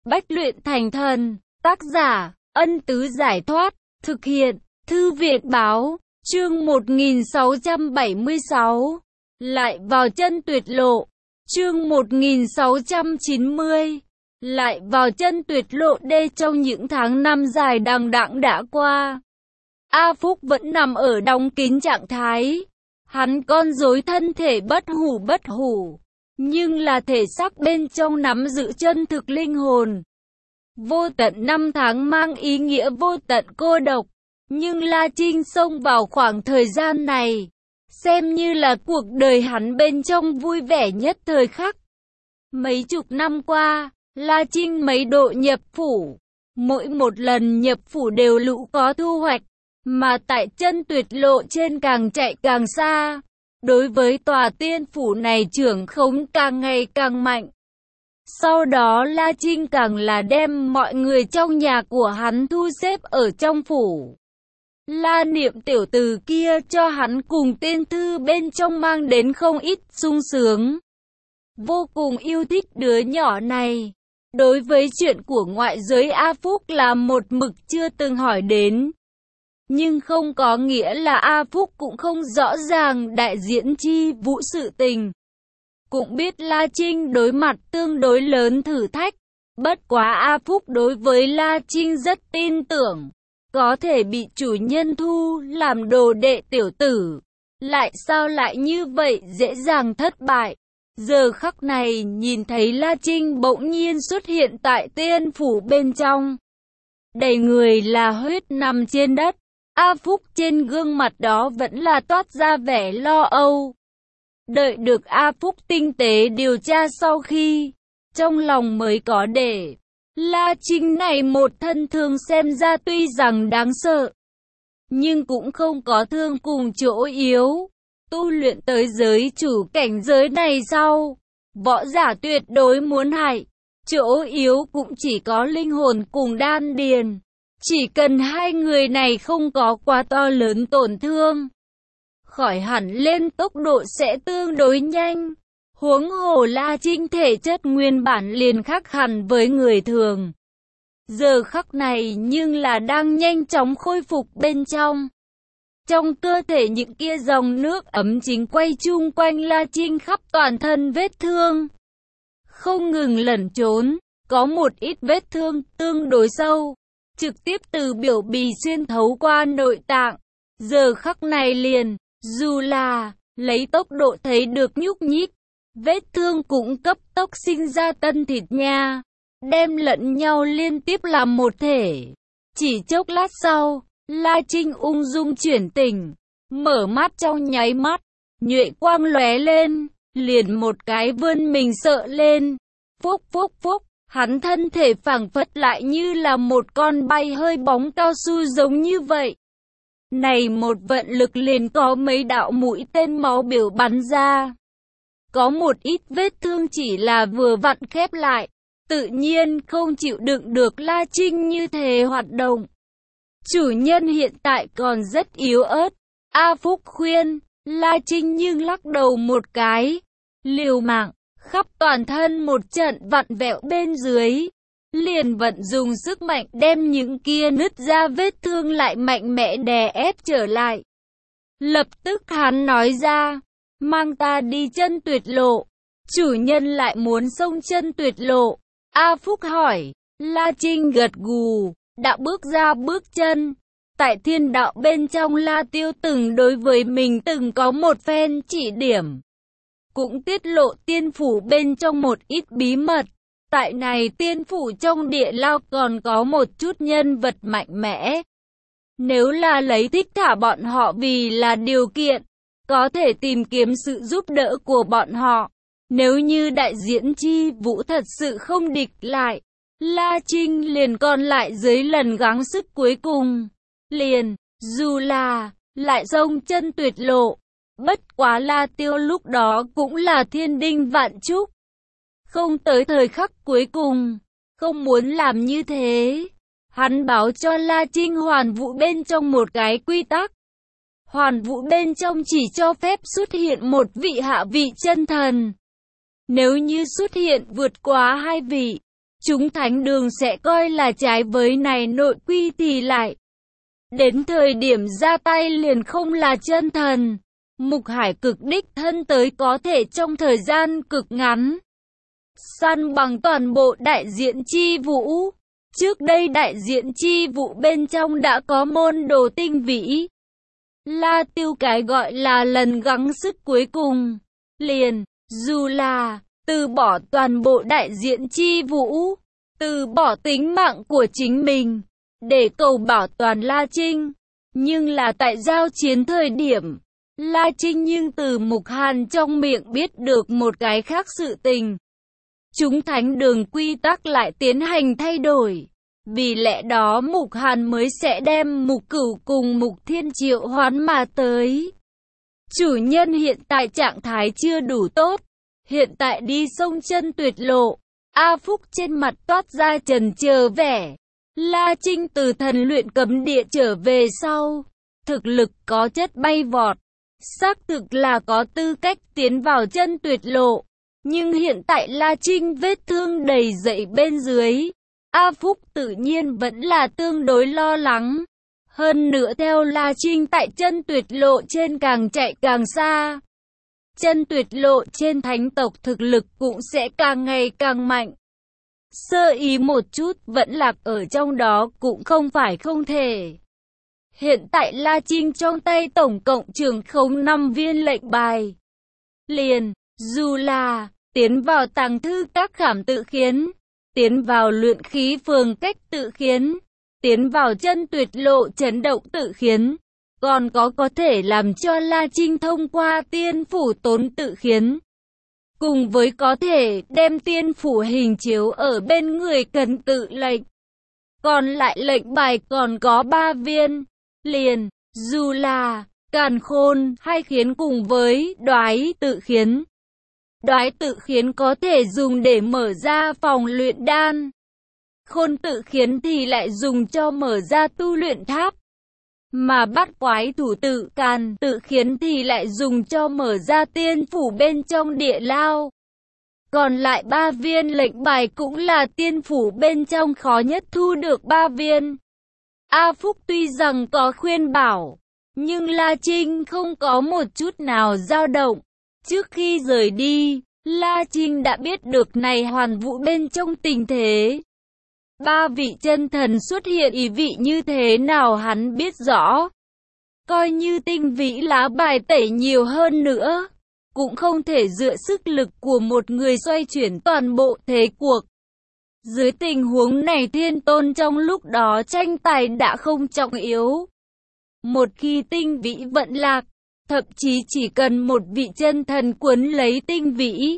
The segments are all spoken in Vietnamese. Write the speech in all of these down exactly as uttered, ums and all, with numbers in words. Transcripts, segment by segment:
Bách luyện thành thần. Tác giả, Ân Tứ Giải Thoát. Thực hiện, Thư viện Báo. Chương một nghìn sáu trăm bảy mươi sáu. Lại vào chân tuyệt lộ. Chương một nghìn sáu trăm chín mươi. Lại vào chân tuyệt lộ đê. Trong những tháng năm dài đằng đẵng đã qua, A Phúc vẫn nằm ở đóng kín trạng thái. Hắn con rối thân thể bất hủ bất hủ, nhưng là thể xác bên trong nắm giữ chân thực linh hồn. Vô tận năm tháng mang ý nghĩa vô tận cô độc, nhưng La Trinh xông vào khoảng thời gian này, xem như là cuộc đời hắn bên trong vui vẻ nhất thời khắc. Mấy chục năm qua, La Trinh mấy độ nhập phủ, mỗi một lần nhập phủ đều lũ có thu hoạch, mà tại chân tuyệt lộ trên càng chạy càng xa. Đối với tòa tiên phủ này trưởng khống càng ngày càng mạnh. Sau đó La Trinh càng là đem mọi người trong nhà của hắn thu xếp ở trong phủ. La Niệm tiểu tử kia cho hắn cùng tiên thư bên trong mang đến không ít sung sướng. Vô cùng yêu thích đứa nhỏ này. Đối với chuyện của ngoại giới A Phúc là một mực chưa từng hỏi đến. Nhưng không có nghĩa là A Phúc cũng không rõ ràng đại diễn chi vũ sự tình. Cũng biết La Trinh đối mặt tương đối lớn thử thách. Bất quá A Phúc đối với La Trinh rất tin tưởng. Có thể bị chủ nhân thu làm đồ đệ tiểu tử. Lại sao lại như vậy dễ dàng thất bại. Giờ khắc này nhìn thấy La Trinh bỗng nhiên xuất hiện tại tiên phủ bên trong. Đầy người là huyết nằm trên đất. A Phúc trên gương mặt đó vẫn là toát ra vẻ lo âu. Đợi được A Phúc tinh tế điều tra sau khi, trong lòng mới có để. La Trinh này một thân thương xem ra tuy rằng đáng sợ, nhưng cũng không có thương cùng chỗ yếu. Tu luyện tới giới chủ cảnh giới này sau, võ giả tuyệt đối muốn hại. Chỗ yếu cũng chỉ có linh hồn cùng đan điền. Chỉ cần hai người này không có quá to lớn tổn thương, khỏi hẳn lên tốc độ sẽ tương đối nhanh. Huống hồ La Trinh thể chất nguyên bản liền khác hẳn với người thường. Giờ khắc này nhưng là đang nhanh chóng khôi phục bên trong. Trong cơ thể những kia dòng nước ấm chính quay chung quanh La Trinh khắp toàn thân vết thương. Không ngừng lẩn trốn, có một ít vết thương tương đối sâu, trực tiếp từ biểu bì xuyên thấu qua nội tạng. Giờ khắc này liền, dù là lấy tốc độ thấy được nhúc nhích, vết thương cũng cấp tốc sinh ra tân thịt nha, đem lẫn nhau liên tiếp làm một thể. Chỉ chốc lát sau, La Trinh ung dung chuyển tỉnh, mở mắt trong nháy mắt, nhuệ quang lóe lên, liền một cái vươn mình sợ lên. Phúc phúc phúc, hắn thân thể phảng phất lại như là một con bay hơi bóng cao su giống như vậy. Này một vận lực liền có mấy đạo mũi tên máu biểu bắn ra. Có một ít vết thương chỉ là vừa vặn khép lại, tự nhiên không chịu đựng được La Trinh như thế hoạt động. Chủ nhân hiện tại còn rất yếu ớt. A Phúc khuyên, La Trinh nhưng lắc đầu một cái. Liều mạng, khắp toàn thân một trận vặn vẹo bên dưới. Liền vận dùng sức mạnh đem những kia nứt ra vết thương lại mạnh mẽ đè ép trở lại. Lập tức hắn nói ra, mang ta đi chân tuyệt lộ. Chủ nhân lại muốn xông chân tuyệt lộ. A Phúc hỏi, La Trinh gật gù, đã bước ra bước chân. Tại thiên đạo bên trong La Tiêu từng đối với mình từng có một phen chỉ điểm. Cũng tiết lộ tiên phủ bên trong một ít bí mật. Tại này tiên phủ trong địa lao còn có một chút nhân vật mạnh mẽ. Nếu là lấy thích thả bọn họ vì là điều kiện, có thể tìm kiếm sự giúp đỡ của bọn họ. Nếu như đại diễn chi vũ thật sự không địch lại, La Trinh liền còn lại dưới lần gắng sức cuối cùng. Liền, dù là, lại xông chân tuyệt lộ. Bất quá La Tiêu lúc đó cũng là thiên đinh vạn trúc. Không tới thời khắc cuối cùng, không muốn làm như thế. Hắn báo cho La Trinh hoàn vũ bên trong một cái quy tắc. Hoàn vũ bên trong chỉ cho phép xuất hiện một vị hạ vị chân thần. Nếu như xuất hiện vượt quá hai vị, chúng thánh đường sẽ coi là trái với này nội quy thì lại. Đến thời điểm ra tay liền không là chân thần. Mục Hải cực đích thân tới có thể trong thời gian cực ngắn săn bằng toàn bộ đại diện chi vũ. Trước đây đại diện chi vụ bên trong đã có môn đồ tinh vĩ. La Tiêu cái gọi là lần gắng sức cuối cùng. Liền, dù là từ bỏ toàn bộ đại diện chi vũ, từ bỏ tính mạng của chính mình, để cầu bảo toàn La Trinh. Nhưng là tại giao chiến thời điểm, La Trinh nhưng từ Mục Hàn trong miệng biết được một cái khác sự tình. Chúng thánh đường quy tắc lại tiến hành thay đổi. Vì lẽ đó Mục Hàn mới sẽ đem Mục Cửu cùng Mục Thiên triệu hoán mà tới. Chủ nhân hiện tại trạng thái chưa đủ tốt. Hiện tại đi sông chân tuyệt lộ. A Phúc trên mặt toát ra trần chờ vẻ. La Trinh từ thần luyện cấm địa trở về sau. Thực lực có chất bay vọt. Xác thực là có tư cách tiến vào chân tuyệt lộ. Nhưng hiện tại La Trinh vết thương đầy dậy bên dưới. A Phúc tự nhiên vẫn là tương đối lo lắng. Hơn nữa theo La Trinh tại chân tuyệt lộ trên càng chạy càng xa. Chân tuyệt lộ trên thánh tộc thực lực cũng sẽ càng ngày càng mạnh. Sơ ý một chút vẫn lạc ở trong đó cũng không phải không thể. Hiện tại La Trinh trong tay tổng cộng trường khống năm viên lệnh bài. Liền, dù là tiến vào tàng thư các khảm tự khiến, tiến vào luyện khí phường cách tự khiến, tiến vào chân tuyệt lộ chấn động tự khiến, còn có có thể làm cho La Trinh thông qua tiên phủ tốn tự khiến. Cùng với có thể đem tiên phủ hình chiếu ở bên người cần tự lệnh. Còn lại lệnh bài còn có ba viên. Liền, dù là càn khôn hay khiến cùng với đoái tự khiến. Đoái tự khiến có thể dùng để mở ra phòng luyện đan. Khôn tự khiến thì lại dùng cho mở ra tu luyện tháp. Mà bắt quái thủ tự càn tự khiến thì lại dùng cho mở ra tiên phủ bên trong địa lao. Còn lại ba viên lệnh bài cũng là tiên phủ bên trong khó nhất thu được ba viên. A Phúc tuy rằng có khuyên bảo, nhưng La Trinh không có một chút nào dao động. Trước khi rời đi, La Trinh đã biết được này hoàn vũ bên trong tình thế. Ba vị chân thần xuất hiện ý vị như thế nào hắn biết rõ. Coi như tinh vĩ lá bài tẩy nhiều hơn nữa, cũng không thể dựa sức lực của một người xoay chuyển toàn bộ thế cuộc. Dưới tình huống này thiên tôn trong lúc đó tranh tài đã không trọng yếu. Một khi tinh vĩ vận lạc, thậm chí chỉ cần một vị chân thần cuốn lấy tinh vĩ.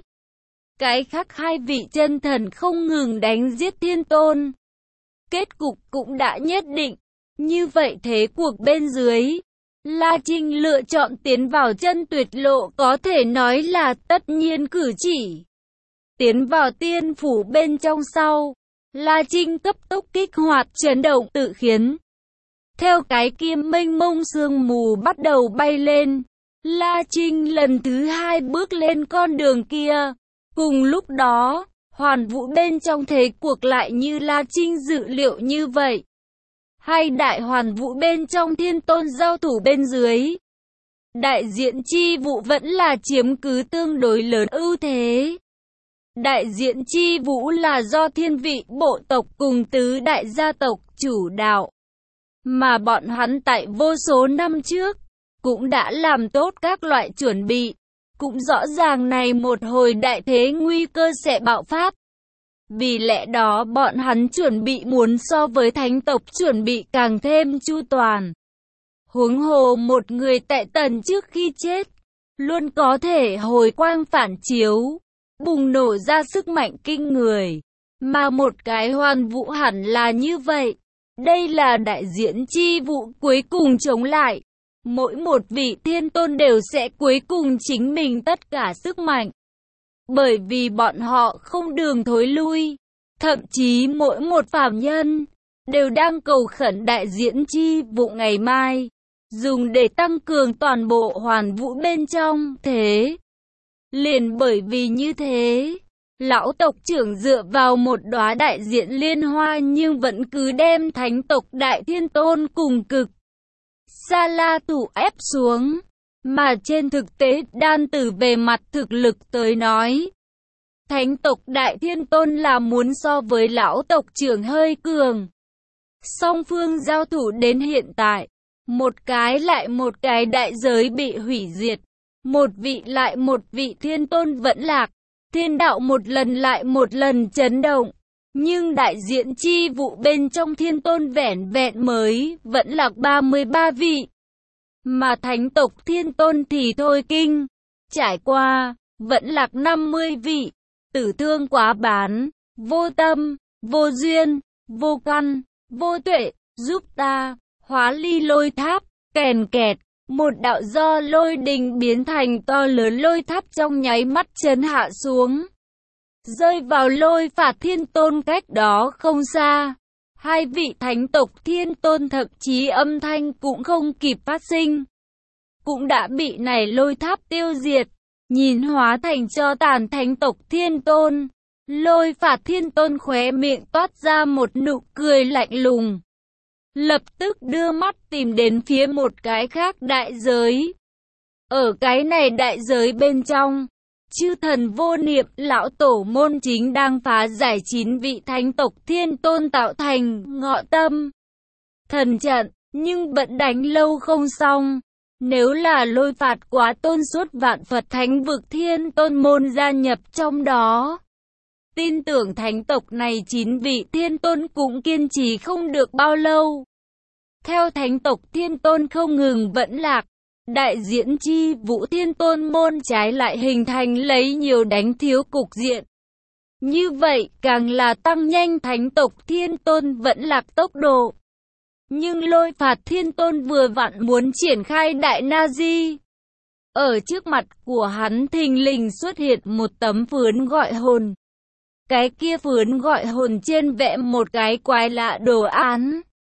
Cái khác hai vị chân thần không ngừng đánh giết thiên tôn. Kết cục cũng đã nhất định. Như vậy thế cuộc bên dưới, La Trinh lựa chọn tiến vào chân tuyệt lộ có thể nói là tất nhiên cử chỉ. Tiến vào tiên phủ bên trong sau, La Trinh cấp tốc kích hoạt chấn động tự khiến. Theo cái kim mênh mông sương mù bắt đầu bay lên, La Trinh lần thứ hai bước lên con đường kia. Cùng lúc đó, hoàn vũ bên trong thế cuộc lại như La Trinh dự liệu như vậy. Hai đại hoàn vũ bên trong thiên tôn giao thủ bên dưới. Đại diện chi vụ vẫn là chiếm cứ tương đối lớn ưu thế. Đại diện chi vũ là do thiên vị bộ tộc cùng tứ đại gia tộc chủ đạo. Mà bọn hắn tại vô số năm trước, cũng đã làm tốt các loại chuẩn bị. Cũng rõ ràng này một hồi đại thế nguy cơ sẽ bạo phát. Vì lẽ đó bọn hắn chuẩn bị muốn so với thánh tộc chuẩn bị càng thêm chu toàn. Huống hồ một người tại tần trước khi chết, luôn có thể hồi quang phản chiếu, bùng nổ ra sức mạnh kinh người. Mà một cái hoàn vũ hẳn là như vậy. Đây là đại diện chi vụ cuối cùng chống lại. Mỗi một vị thiên tôn đều sẽ cuối cùng chính mình tất cả sức mạnh. Bởi vì bọn họ không đường thối lui. Thậm chí mỗi một phàm nhân đều đang cầu khẩn đại diễn chi vụ ngày mai, dùng để tăng cường toàn bộ hoàn vũ bên trong. Thế liền bởi vì như thế, Lão tộc trưởng dựa vào một đóa đại diện liên hoa nhưng vẫn cứ đem thánh tộc Đại Thiên Tôn cùng cực Sa La thủ ép xuống. Mà trên thực tế đan từ về mặt thực lực tới nói, thánh tộc Đại Thiên Tôn là muốn so với lão tộc trưởng hơi cường. Song phương giao thủ đến hiện tại, một cái lại một cái đại giới bị hủy diệt, một vị lại một vị thiên tôn vẫn lạc, thiên đạo một lần lại một lần chấn động. Nhưng đại diện chi vụ bên trong thiên tôn vẻn vẹn mới vẫn lạc ba mươi ba vị. Mà thánh tộc thiên tôn thì thôi kinh, trải qua, vẫn lạc năm mươi vị, tử thương quá bán, vô tâm, vô duyên, vô căn, vô tuệ, giúp ta, hóa ly lôi tháp, kèn kẹt, một đạo do lôi đình biến thành to lớn lôi tháp trong nháy mắt chấn hạ xuống, rơi vào lôi phạt thiên tôn cách đó không xa. Hai vị thánh tộc thiên tôn thậm chí âm thanh cũng không kịp phát sinh, cũng đã bị này lôi tháp tiêu diệt. Nhìn hóa thành cho tàn thánh tộc thiên tôn, lôi phạt thiên tôn khóe miệng toát ra một nụ cười lạnh lùng. Lập tức đưa mắt tìm đến phía một cái khác đại giới. Ở cái này đại giới bên trong, chư thần vô niệm lão tổ môn chính đang phá giải chín vị thánh tộc thiên tôn tạo thành ngọ tâm thần trận, nhưng vẫn đánh lâu không xong. Nếu là lôi phạt quá tôn suốt vạn Phật thánh vực thiên tôn môn gia nhập trong đó, tin tưởng thánh tộc này chín vị thiên tôn cũng kiên trì không được bao lâu. Theo thánh tộc thiên tôn không ngừng vẫn lạc, đại diễn chi vũ thiên tôn môn trái lại hình thành lấy nhiều đánh thiếu cục diện. Như vậy càng là tăng nhanh thánh tộc thiên tôn vẫn lạc tốc độ. Nhưng lôi phạt thiên tôn vừa vặn muốn triển khai đại na di. Ở trước mặt của hắn thình lình xuất hiện một tấm phướn gọi hồn. Cái kia phướn gọi hồn trên vẽ một cái quái lạ đồ án.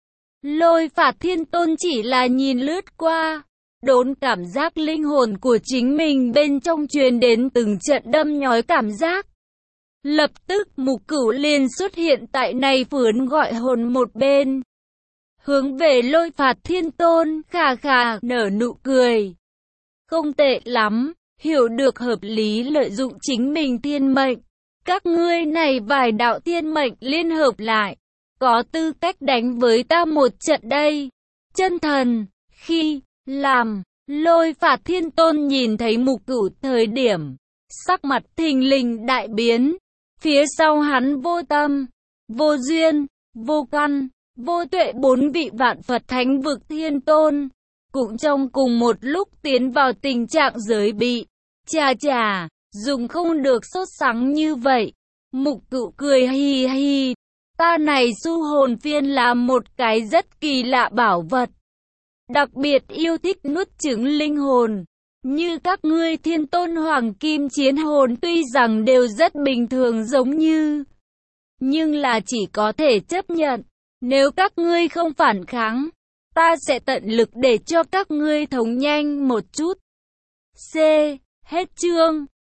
Lôi phạt thiên tôn chỉ là nhìn lướt qua, đốn cảm giác linh hồn của chính mình bên trong truyền đến từng trận đâm nhói cảm giác. Lập tức Mục Cửu liền xuất hiện tại này phướn gọi hồn một bên. Hướng về lôi phạt thiên tôn, khà khà, nở nụ cười. Không tệ lắm, hiểu được hợp lý lợi dụng chính mình thiên mệnh. Các ngươi này vài đạo thiên mệnh liên hợp lại, có tư cách đánh với ta một trận đây. Chân thần, khi, làm, lôi phạt thiên tôn nhìn thấy Mục Cửu thời điểm, sắc mặt thình lình đại biến. Phía sau hắn vô tâm, vô duyên, vô căn, vô tuệ bốn vị vạn Phật thánh vực thiên tôn, cũng trong cùng một lúc tiến vào tình trạng giới bị. Chà chà, dùng không được sốt sắng như vậy. Mục Cửu cười hi hi, ta này su hồn phiên là một cái rất kỳ lạ bảo vật. Đặc biệt yêu thích nuốt trứng linh hồn. Như các ngươi thiên tôn hoàng kim chiến hồn tuy rằng đều rất bình thường giống như, nhưng là chỉ có thể chấp nhận. Nếu các ngươi không phản kháng, ta sẽ tận lực để cho các ngươi thống nhanh một chút. C. Hết chương.